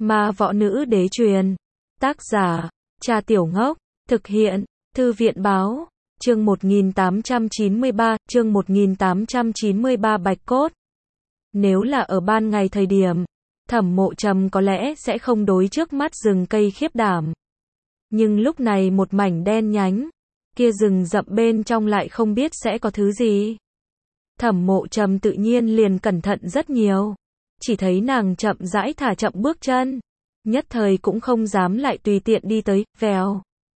Ma võ nữ đế truyền. Tác giả, Cha Tiểu Ngốc. Thực hiện, Thư viện báo. Chương 1893, Bạch Cốt. Nếu là ở ban ngày thời điểm, Thẩm Mộ Trầm có lẽ sẽ không đối trước mắt rừng cây khiếp đảm. Nhưng lúc này một mảnh đen nhánh, kia rừng rậm bên trong lại không biết sẽ có thứ gì. Thẩm Mộ Trầm tự nhiên liền cẩn thận rất nhiều. Chỉ thấy nàng chậm rãi thả chậm bước chân, nhất thời cũng không dám lại tùy tiện đi tới, vèo.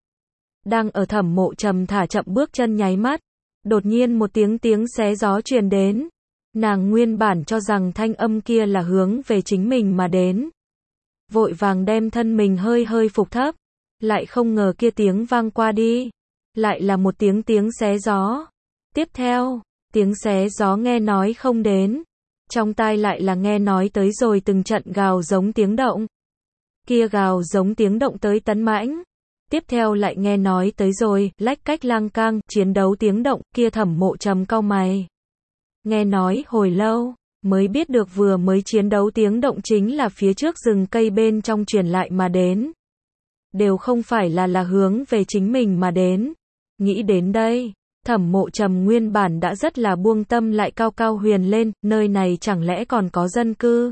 Đang ở Thẩm Mộ Trầm thả chậm bước chân nháy mắt, đột nhiên một tiếng xé gió truyền đến. Nàng nguyên bản cho rằng thanh âm kia là hướng về chính mình mà đến. Vội vàng đem thân mình hơi phục thấp, lại không ngờ kia tiếng vang qua đi, lại là một tiếng xé gió. Tiếp theo, tiếng xé gió nghe nói không đến, trong tai lại là nghe nói tới rồi từng trận gào giống tiếng động. Kia gào giống tiếng động tới tấn mãnh. Tiếp theo lại nghe nói tới rồi, lách cách lang cang, chiến đấu tiếng động, kia Thẩm Mộ Trầm cau mày. Nghe nói hồi lâu, mới biết được vừa mới chiến đấu tiếng động chính là phía trước rừng cây bên trong truyền lại mà đến. Đều không phải là hướng về chính mình mà đến. Nghĩ đến đây, Thẩm Mộ Trầm nguyên bản đã rất là buông tâm lại cao huyền lên, nơi này chẳng lẽ còn có dân cư?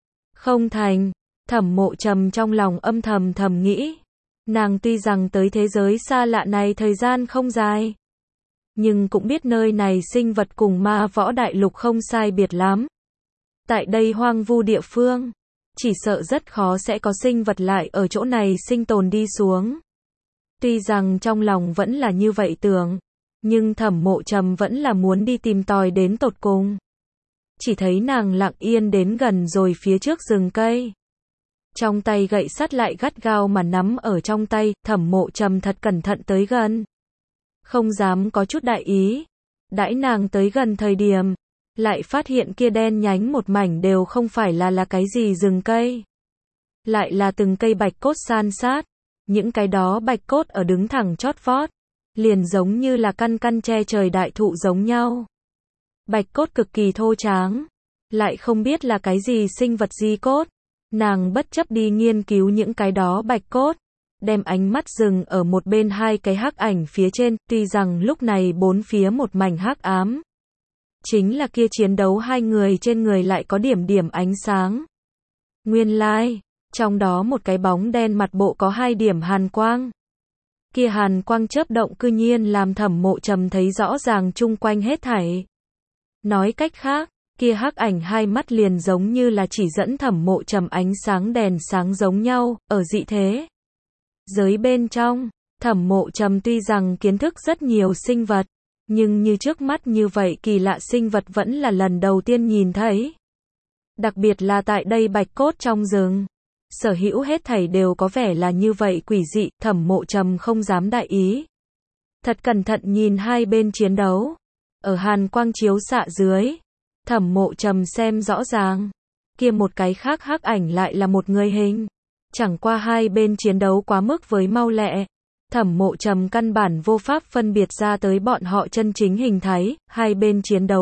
Không thành, Thẩm Mộ Trầm trong lòng âm thầm nghĩ. Nàng tuy rằng tới thế giới xa lạ này thời gian không dài, nhưng cũng biết nơi này sinh vật cùng ma võ đại lục không sai biệt lắm. Tại đây hoang vu địa phương, chỉ sợ rất khó sẽ có sinh vật lại ở chỗ này sinh tồn đi xuống. Tuy rằng trong lòng vẫn là như vậy tưởng, nhưng Thẩm Mộ Trầm vẫn là muốn đi tìm tòi đến tột cùng. Chỉ thấy nàng lặng yên đến gần rồi phía trước rừng cây. Trong tay gậy sắt lại gắt gao mà nắm ở trong tay, Thẩm Mộ Trầm thật cẩn thận tới gần. Không dám có chút đại ý. Đãi nàng tới gần thời điểm, lại phát hiện kia đen nhánh một mảnh đều không phải là cái gì rừng cây. Lại là từng cây bạch cốt san sát. Những cái đó bạch cốt ở đứng thẳng chót vót, liền giống như là căn che trời đại thụ giống nhau. Bạch cốt cực kỳ thô tráng, lại không biết là cái gì sinh vật di cốt. Nàng bất chấp đi nghiên cứu những cái đó bạch cốt, đem ánh mắt dừng ở một bên hai cái hắc ảnh phía trên, tuy rằng lúc này bốn phía một mảnh hắc ám. Chính là kia chiến đấu hai người trên người lại có điểm ánh sáng. Nguyên lai, trong đó một cái bóng đen mặt bộ có hai điểm hàn quang. Kia hàn quang chớp động cư nhiên làm Thẩm Mộ Trầm thấy rõ ràng chung quanh hết thảy. Nói cách khác, kia hắc ảnh hai mắt liền giống như là chỉ dẫn Thẩm Mộ Trầm ánh sáng đèn sáng giống nhau, ở dị thế giới bên trong, Thẩm Mộ Trầm tuy rằng kiến thức rất nhiều sinh vật, nhưng như trước mắt như vậy kỳ lạ sinh vật vẫn là lần đầu tiên nhìn thấy. Đặc biệt là tại đây bạch cốt trong rừng, sở hữu hết thảy đều có vẻ là như vậy quỷ dị, Thẩm Mộ Trầm không dám đại ý. Thật cẩn thận nhìn hai bên chiến đấu, ở hàn quang chiếu xạ dưới, Thẩm Mộ Trầm xem rõ ràng, kia một cái khác hắc ảnh lại là một người hình. Chẳng qua hai bên chiến đấu quá mức với mau lẹ, Thẩm Mộ Trầm căn bản vô pháp phân biệt ra tới bọn họ chân chính hình thái, hai bên chiến đấu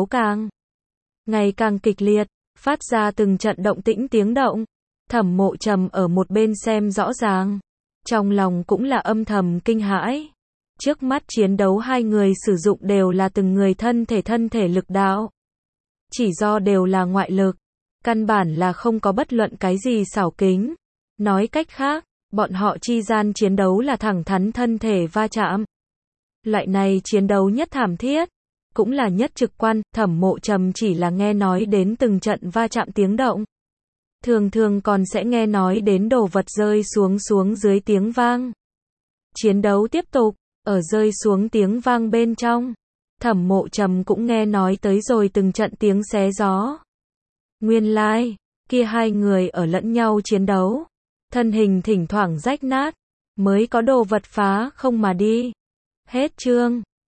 ngày càng kịch liệt, phát ra từng trận động tĩnh tiếng động. Thẩm Mộ Trầm ở một bên xem rõ ràng, trong lòng cũng là âm thầm kinh hãi. Trước mắt chiến đấu hai người sử dụng đều là từng người thân thể lực đạo. Chỉ do đều là ngoại lực, căn bản là không có bất luận cái gì xảo kính. Nói cách khác, bọn họ chi gian chiến đấu là thẳng thắn thân thể va chạm. Loại này chiến đấu nhất thảm thiết, cũng là nhất trực quan, Thẩm Mộ Trầm chỉ là nghe nói đến từng trận va chạm tiếng động. Thường còn sẽ nghe nói đến đồ vật rơi xuống dưới tiếng vang. Chiến đấu tiếp tục, ở rơi xuống tiếng vang bên trong, Thẩm Mộ Trầm cũng nghe nói tới rồi từng trận tiếng xé gió. Nguyên lai, kia hai người ở lẫn nhau chiến đấu, thân hình thỉnh thoảng rách nát, mới có đồ vật phá không mà đi. Hết chương.